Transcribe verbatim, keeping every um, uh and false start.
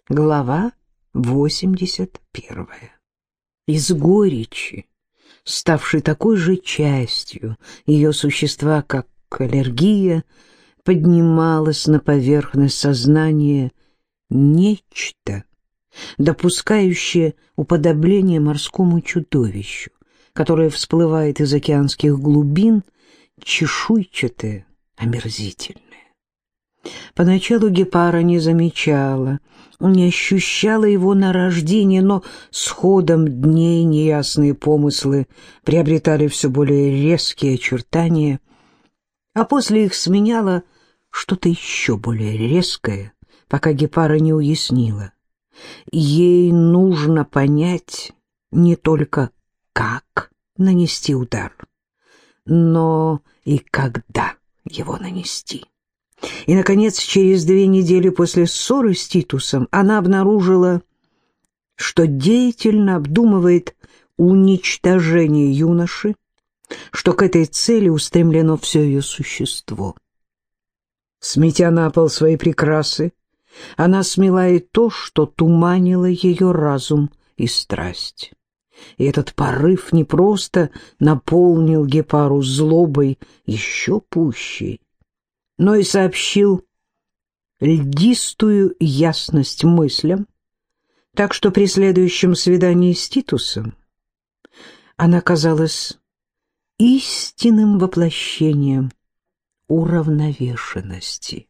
Глава восемьдесят первая. Из горечи, ставшей такой же частью ее существа, как аллергия, поднималось на поверхность сознания нечто, допускающее уподобление морскому чудовищу, которое всплывает из океанских глубин, чешуйчатое, омерзительное. Поначалу Гепара не замечала, не ощущала его нарождения, но с ходом дней неясные помыслы приобретали все более резкие очертания, а после их сменяло что-то еще более резкое, пока Гепара не уяснила. Ей нужно понять не только, как нанести удар, но и когда его нанести. И, наконец, через две недели после ссоры с Титусом она обнаружила, что деятельно обдумывает уничтожение юноши, что к этой цели устремлено все ее существо. Сметя на пол свои прекрасы, она смела и то, что туманило ее разум и страсть. И этот порыв не просто наполнил Гепару злобой еще пущей, но и сообщил льдистую ясность мыслям, так что при следующем свидании с Титусом она казалась истинным воплощением уравновешенности.